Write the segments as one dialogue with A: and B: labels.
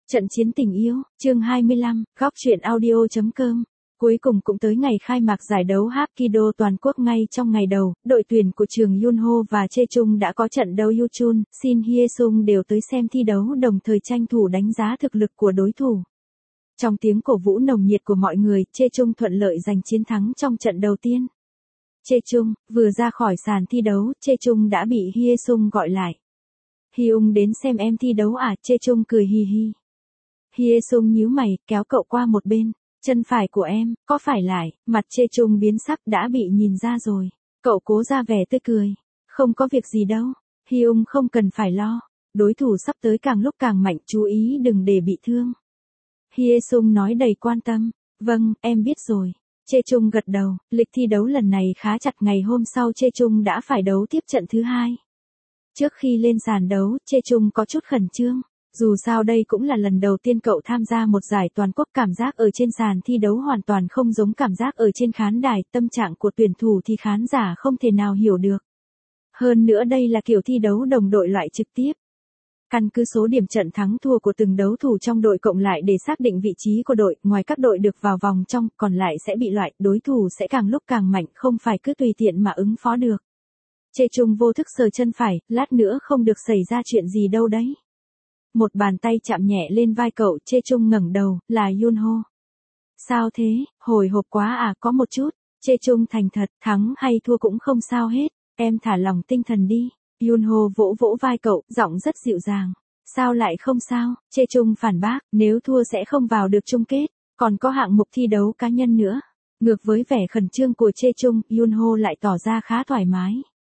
A: Trận chiến tình yêu, chương 25, góc truyện audio.com. Cuối cùng cũng tới ngày khai mạc giải đấu Hapkido toàn quốc. Ngay trong ngày đầu, đội tuyển của trường Yunho và Chaechung đã có trận đấu. Yuchun, Shin Hye-sung đều tới xem thi đấu, đồng thời tranh thủ đánh giá thực lực của đối thủ. Trong tiếng cổ vũ nồng nhiệt của mọi người, Chaechung thuận lợi giành chiến thắng trong trận đầu tiên. Chaechung, vừa ra khỏi sàn thi đấu, Chaechung đã bị Hye-sung gọi lại. Hyung đến xem em thi đấu à? Chaechung cười hi hi. Hye-sung nhíu mày, kéo cậu qua một bên. Chân phải của em, có phải lại? Mặt Chaechung biến sắc, đã bị nhìn ra rồi. Cậu cố ra vẻ tươi cười. Không có việc gì đâu. Hyung không cần phải lo. Đối thủ sắp tới càng lúc càng mạnh, chú ý đừng để bị thương. Hye-sung nói đầy quan tâm. Vâng, em biết rồi. Chaechung gật đầu. Lịch thi đấu lần này khá chặt. Ngày hôm sau Chaechung đã phải đấu tiếp trận thứ hai. Trước khi lên sàn đấu, Chaechung có chút khẩn trương. Dù sao đây cũng là lần đầu tiên cậu tham gia một giải toàn quốc, cảm giác ở trên sàn thi đấu hoàn toàn không giống cảm giác ở trên khán đài, tâm trạng của tuyển thủ thì khán giả không thể nào hiểu được. Hơn nữa đây là kiểu thi đấu đồng đội loại trực tiếp. Căn cứ số điểm trận thắng thua của từng đấu thủ trong đội cộng lại để xác định vị trí của đội, ngoài các đội được vào vòng trong, còn lại sẽ bị loại, đối thủ sẽ càng lúc càng mạnh, không phải cứ tùy tiện mà ứng phó được. Chaechung vô thức sờ chân phải, lát nữa không được xảy ra chuyện gì đâu đấy. Một bàn tay chạm nhẹ lên vai cậu, Chaechung ngẩng đầu, là Yunho. Sao thế, hồi hộp quá à? Có một chút. Chaechung thành thật, thắng hay thua cũng không sao hết, em thả lỏng tinh thần đi. Yunho vỗ vỗ vai cậu, giọng rất dịu dàng. Sao lại không sao? Chaechung phản bác, nếu thua sẽ không vào được chung kết, còn có hạng mục thi đấu cá nhân nữa. Ngược với vẻ khẩn trương của Chaechung, Yunho lại tỏ ra khá thoải mái.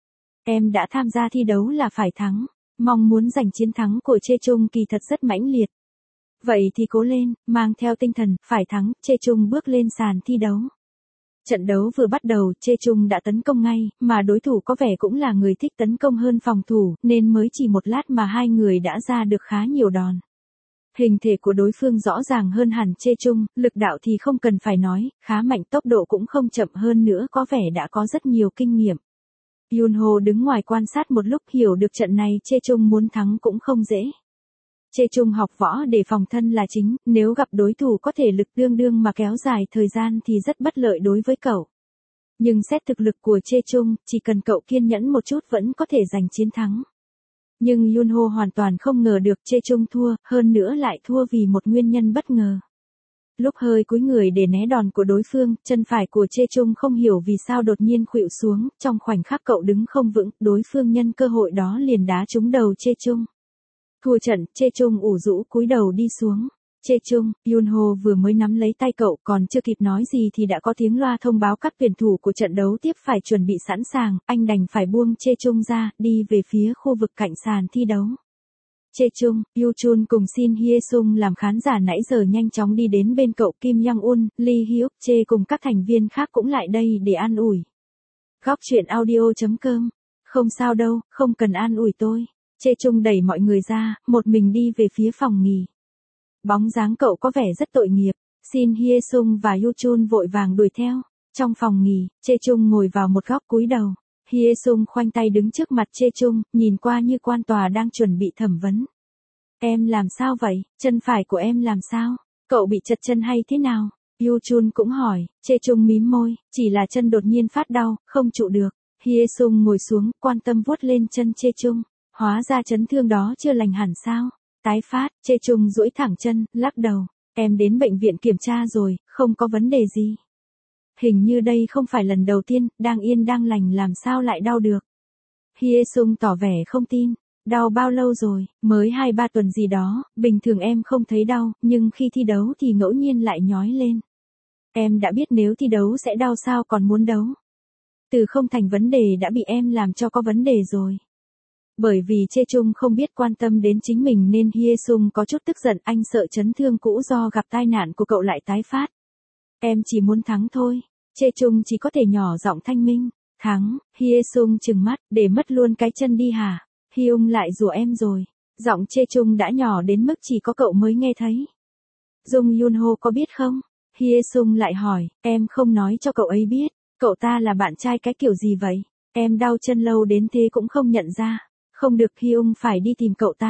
A: Em đã tham gia thi đấu là phải thắng. Mong muốn giành chiến thắng của Chaechung kỳ thật rất mãnh liệt. Vậy thì cố lên, mang theo tinh thần, phải thắng. Chaechung bước lên sàn thi đấu. Trận đấu vừa bắt đầu, Chaechung đã tấn công ngay, mà đối thủ có vẻ cũng là người thích tấn công hơn phòng thủ, nên mới chỉ một lát mà hai người đã ra được khá nhiều đòn. Hình thể của đối phương rõ ràng hơn hẳn Chaechung, lực đạo thì không cần phải nói, khá mạnh, tốc độ cũng không chậm, hơn nữa có vẻ đã có rất nhiều kinh nghiệm. Yunho đứng ngoài quan sát một lúc, hiểu được trận này Chaechung muốn thắng cũng không dễ. Chaechung học võ để phòng thân là chính, nếu gặp đối thủ có thể lực tương đương mà kéo dài thời gian thì rất bất lợi đối với cậu. Nhưng xét thực lực của Chaechung, chỉ cần cậu kiên nhẫn một chút vẫn có thể giành chiến thắng. Nhưng Yunho hoàn toàn không ngờ được Chaechung thua, hơn nữa lại thua vì một nguyên nhân bất ngờ. Lúc hơi cúi người để né đòn của đối phương, chân phải của Chaechung không hiểu vì sao đột nhiên khuỵu xuống, trong khoảnh khắc cậu đứng không vững, đối phương nhân cơ hội đó liền đá trúng đầu Chaechung. Thua trận, Chaechung ủ rũ cúi đầu đi xuống. Chaechung, Yunho vừa mới nắm lấy tay cậu, còn chưa kịp nói gì thì đã có tiếng loa thông báo các tuyển thủ của trận đấu tiếp phải chuẩn bị sẵn sàng, anh đành phải buông Chaechung ra, đi về phía khu vực cạnh sàn thi đấu. Chaechung, Yuchun cùng Shin Hye-sung làm khán giả nãy giờ nhanh chóng đi đến bên cậu. Kim Young-un, Lee Hyuk-chae cùng các thành viên khác cũng lại đây để an ủi. Góc truyện audio.com. Không sao đâu, không cần an ủi tôi. Chaechung đẩy mọi người ra, một mình đi về phía phòng nghỉ. Bóng dáng cậu có vẻ rất tội nghiệp. Shin Hye-sung và Yuchun vội vàng đuổi theo. Trong phòng nghỉ, Chaechung ngồi vào một góc cúi đầu. Hye-sung khoanh tay đứng trước mặt Chaechung, nhìn qua như quan tòa đang chuẩn bị thẩm vấn. Em làm sao vậy? Chân phải của em làm sao? Cậu bị trật chân hay thế nào? Yuchun cũng hỏi. Chaechung mím môi, chỉ là chân đột nhiên phát đau, không trụ được. Hye-sung ngồi xuống, quan tâm vuốt lên chân Chaechung. Hóa ra chấn thương đó chưa lành hẳn sao? Tái phát. Chaechung duỗi thẳng chân, lắc đầu. Em đến bệnh viện kiểm tra rồi, không có vấn đề gì. Hình như đây không phải lần đầu tiên, đang yên đang lành làm sao lại đau được. Hye-sung tỏ vẻ không tin. Đau bao lâu rồi? Mới 2-3 tuần gì đó, bình thường em không thấy đau, nhưng khi thi đấu thì ngẫu nhiên lại nhói lên. Em đã biết nếu thi đấu sẽ đau sao còn muốn đấu. Từ không thành vấn đề đã bị em làm cho có vấn đề rồi. Bởi vì Chaechung không biết quan tâm đến chính mình nên Hye-sung có chút tức giận, anh sợ chấn thương cũ do gặp tai nạn của cậu lại tái phát. Em chỉ muốn thắng thôi. Chaechung chỉ có thể nhỏ giọng thanh minh. Thắng. Hye-sung trừng mắt, để mất luôn cái chân đi hả? Hyung lại rủa em rồi. Giọng Chaechung đã nhỏ đến mức chỉ có cậu mới nghe thấy. Jung Yunho có biết không? Hye-sung lại hỏi, em không nói cho cậu ấy biết. Cậu ta là bạn trai cái kiểu gì vậy? Em đau chân lâu đến thế cũng không nhận ra. Không được, Hyung phải đi tìm cậu ta.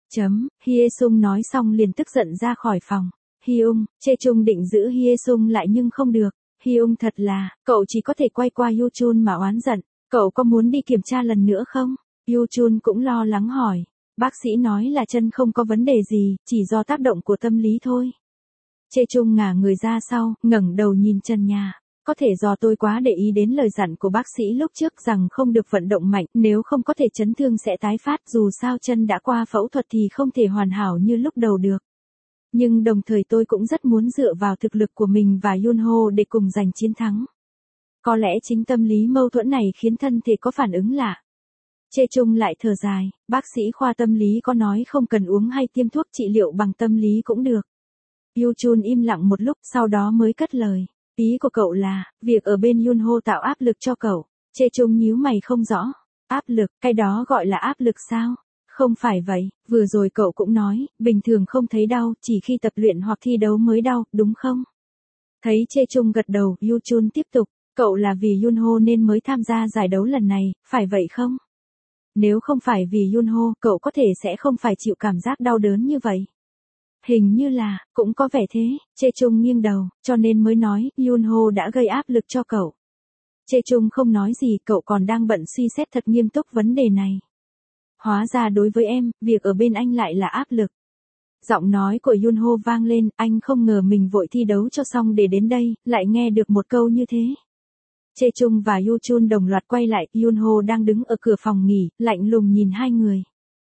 A: Hye Sung nói xong liền tức giận ra khỏi phòng. Hyung, Chae-chung định giữ Hye Sung lại nhưng không được. Hyung thật là, cậu chỉ có thể quay qua Yoo-chun mà oán giận. Cậu có muốn đi kiểm tra lần nữa không? Yoo-chun cũng lo lắng hỏi. Bác sĩ nói là chân không có vấn đề gì, chỉ do tác động của tâm lý thôi. Chae-chung ngả người ra sau, ngẩng đầu nhìn trần nhà. Có thể do tôi quá để ý đến lời dặn của bác sĩ lúc trước rằng không được vận động mạnh, nếu không có thể chấn thương sẽ tái phát, dù sao chân đã qua phẫu thuật thì không thể hoàn hảo như lúc đầu được. Nhưng đồng thời tôi cũng rất muốn dựa vào thực lực của mình và Yunho để cùng giành chiến thắng. Có lẽ chính tâm lý mâu thuẫn này khiến thân thể có phản ứng lạ. Chae-chung lại thở dài, bác sĩ khoa tâm lý có nói không cần uống hay tiêm thuốc trị liệu bằng tâm lý cũng được. Yoo-chun im lặng một lúc sau đó mới cất lời. Ý của cậu là, việc ở bên Yunho tạo áp lực cho cậu. Chae-chung nhíu mày không rõ. Áp lực, cái đó gọi là áp lực sao? Không phải vậy, vừa rồi cậu cũng nói, bình thường không thấy đau, chỉ khi tập luyện hoặc thi đấu mới đau, đúng không? Thấy Chae-chung gật đầu, Yoo-chun tiếp tục, cậu là vì Yunho nên mới tham gia giải đấu lần này, phải vậy không? Nếu không phải vì Yunho, cậu có thể sẽ không phải chịu cảm giác đau đớn như vậy. Hình như là, cũng có vẻ thế, Chae-chung nghiêng đầu, cho nên mới nói, Yunho đã gây áp lực cho cậu. Chae-chung không nói gì, cậu còn đang bận suy xét thật nghiêm túc vấn đề này. Hóa ra đối với em, việc ở bên anh lại là áp lực. Giọng nói của Yunho vang lên, anh không ngờ mình vội thi đấu cho xong để đến đây, lại nghe được một câu như thế. Chae-chung và Yoo-chun đồng loạt quay lại, Yunho đang đứng ở cửa phòng nghỉ, lạnh lùng nhìn hai người.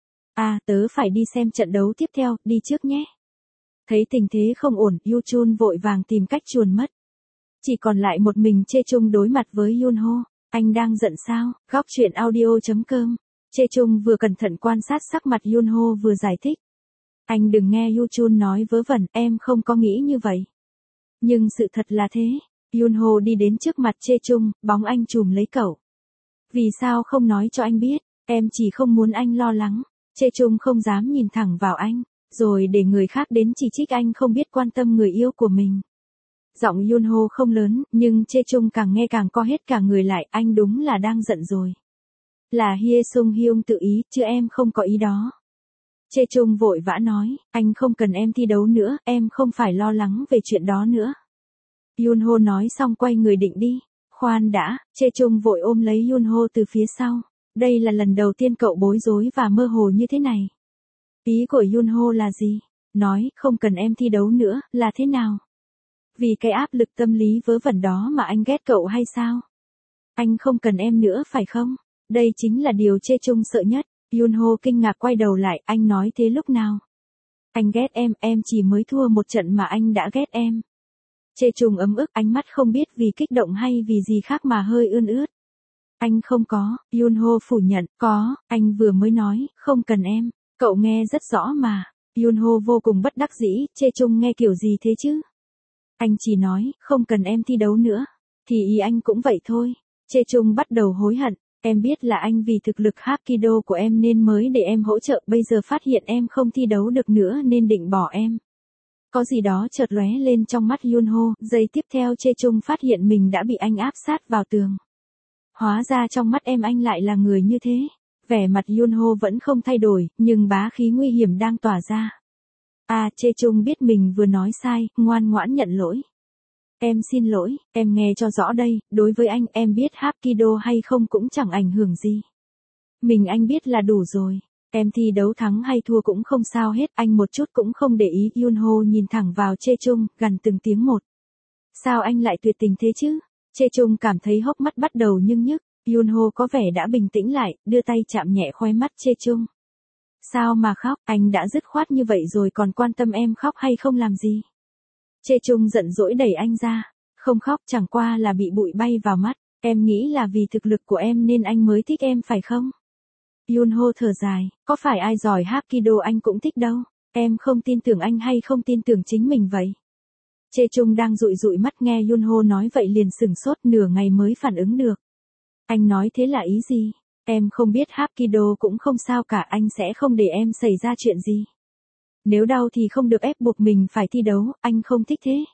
A: Tớ phải đi xem trận đấu tiếp theo, đi trước nhé. Thấy tình thế không ổn, Yoo-chun vội vàng tìm cách chuồn mất. Chỉ còn lại một mình Chae-chung đối mặt với Yunho. Anh đang giận sao? Góc truyện audio.com. Chae-chung vừa cẩn thận quan sát sắc mặt Yunho vừa giải thích. Anh đừng nghe Yoo-chun nói vớ vẩn, em không có nghĩ như vậy. Nhưng sự thật là thế. Yunho đi đến trước mặt Chae-chung, bóng anh chùm lấy cậu. Vì sao không nói cho anh biết, em chỉ không muốn anh lo lắng. Chae-chung không dám nhìn thẳng vào anh, rồi để người khác đến chỉ trích anh không biết quan tâm người yêu của mình. Giọng Yunho không lớn, nhưng Chae-chung càng nghe càng co hết cả người lại, anh đúng là đang giận rồi. Là Hye Sung Hyung tự ý, chứ em không có ý đó. Chae-chung vội vã nói, anh không cần em thi đấu nữa, em không phải lo lắng về chuyện đó nữa. Yunho nói xong quay người định đi. Khoan đã, Chae-chung vội ôm lấy Yunho từ phía sau. Đây là lần đầu tiên cậu bối rối và mơ hồ như thế này. Ý của Yunho là gì? Nói, không cần em thi đấu nữa, là thế nào? Vì cái áp lực tâm lý vớ vẩn đó mà anh ghét cậu hay sao? Anh không cần em nữa phải không? Đây chính là điều Chae-chung sợ nhất. Yunho kinh ngạc quay đầu lại, anh nói thế lúc nào? Anh ghét em chỉ mới thua một trận mà anh đã ghét em. Chae-chung ấm ức, ánh mắt không biết vì kích động hay vì gì khác mà hơi ươn ướt. Anh không có, Yunho phủ nhận, có, anh vừa mới nói, không cần em, cậu nghe rất rõ mà. Yunho vô cùng bất đắc dĩ, Chae-chung nghe kiểu gì thế chứ? Anh chỉ nói, không cần em thi đấu nữa, thì ý anh cũng vậy thôi. Chae-chung bắt đầu hối hận, em biết là anh vì thực lực Hapkido của em nên mới để em hỗ trợ, bây giờ phát hiện em không thi đấu được nữa nên định bỏ em. Có gì đó chợt lóe lên trong mắt Yunho, giây tiếp theo Chae-chung phát hiện mình đã bị anh áp sát vào tường. Hóa ra trong mắt em anh lại là người như thế. Vẻ mặt Yunho vẫn không thay đổi, nhưng bá khí nguy hiểm đang tỏa ra. Chae-chung biết mình vừa nói sai, ngoan ngoãn nhận lỗi. Em xin lỗi, em nghe cho rõ đây, đối với anh em biết Hapkido hay không cũng chẳng ảnh hưởng gì. Mình anh biết là đủ rồi. Em thi đấu thắng hay thua cũng không sao hết, anh một chút cũng không để ý. Yunho nhìn thẳng vào Chae-chung, gằn từng tiếng một. Sao anh lại tuyệt tình thế chứ? Chae-chung cảm thấy hốc mắt bắt đầu nhưng nhức. Yunho có vẻ đã bình tĩnh lại, đưa tay chạm nhẹ khóe mắt Chae-chung. Sao mà khóc, anh đã dứt khoát như vậy rồi còn quan tâm em khóc hay không làm gì? Chae-chung giận dỗi đẩy anh ra. Không khóc, chẳng qua là bị bụi bay vào mắt. Em nghĩ là vì thực lực của em nên anh mới thích em phải không? Yunho thở dài, có phải ai giỏi Hapkido anh cũng thích đâu. Em không tin tưởng anh hay không tin tưởng chính mình vậy? Chae-chung đang dụi dụi mắt nghe Yunho nói vậy liền sửng sốt, nửa ngày mới phản ứng được. Anh nói thế là ý gì? Em không biết Hapkido cũng không sao cả, anh sẽ không để em xảy ra chuyện gì. Nếu đau thì không được ép buộc mình phải thi đấu, anh không thích thế.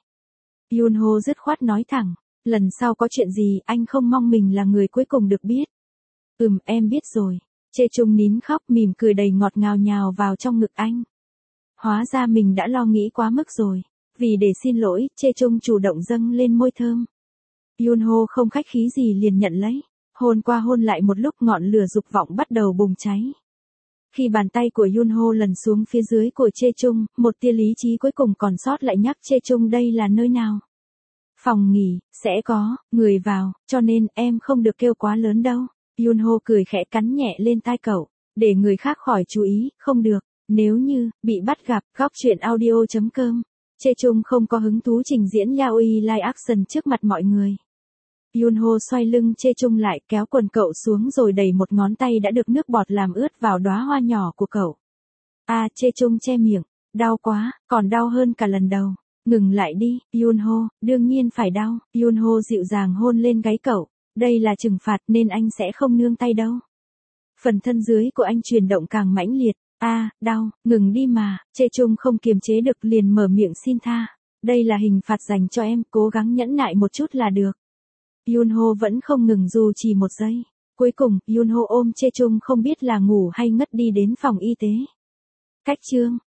A: Yunho dứt khoát nói thẳng, lần sau có chuyện gì anh không mong mình là người cuối cùng được biết. Em biết rồi. Chê Chung nín khóc mỉm cười đầy ngọt ngào nhào vào trong ngực anh. Hóa ra mình đã lo nghĩ quá mức rồi. Vì để xin lỗi, Chê Chung chủ động dâng lên môi thơm. Yunho không khách khí gì liền nhận lấy. Hôn qua hôn lại một lúc ngọn lửa dục vọng bắt đầu bùng cháy. Khi bàn tay của Yunho lần xuống phía dưới của Chê Chung, một tia lý trí cuối cùng còn sót lại nhắc Chê Chung đây là nơi nào. Phòng nghỉ, sẽ có người vào, cho nên em không được kêu quá lớn đâu. Yunho cười khẽ cắn nhẹ lên tai cậu, để người khác khỏi chú ý, không được, nếu như bị bắt gặp. Góc truyện audio.com. Chê Chung không có hứng thú trình diễn yaoi live action trước mặt mọi người. Yunho xoay lưng Chê Chung lại, kéo quần cậu xuống rồi đẩy một ngón tay đã được nước bọt làm ướt vào đóa hoa nhỏ của cậu. Chê Chung che miệng, đau quá, còn đau hơn cả lần đầu. Ngừng lại đi, Yunho, đương nhiên phải đau. Yunho dịu dàng hôn lên gáy cậu, đây là trừng phạt nên anh sẽ không nương tay đâu. Phần thân dưới của anh chuyển động càng mãnh liệt. Đau, ngừng đi mà. Chê Chung không kiềm chế được liền mở miệng xin tha. Đây là hình phạt dành cho em, cố gắng nhẫn nại một chút là được. Yunho vẫn không ngừng dù chỉ một giây. Cuối cùng, Yunho ôm Chê Chung không biết là ngủ hay ngất đi đến phòng y tế. Cách chương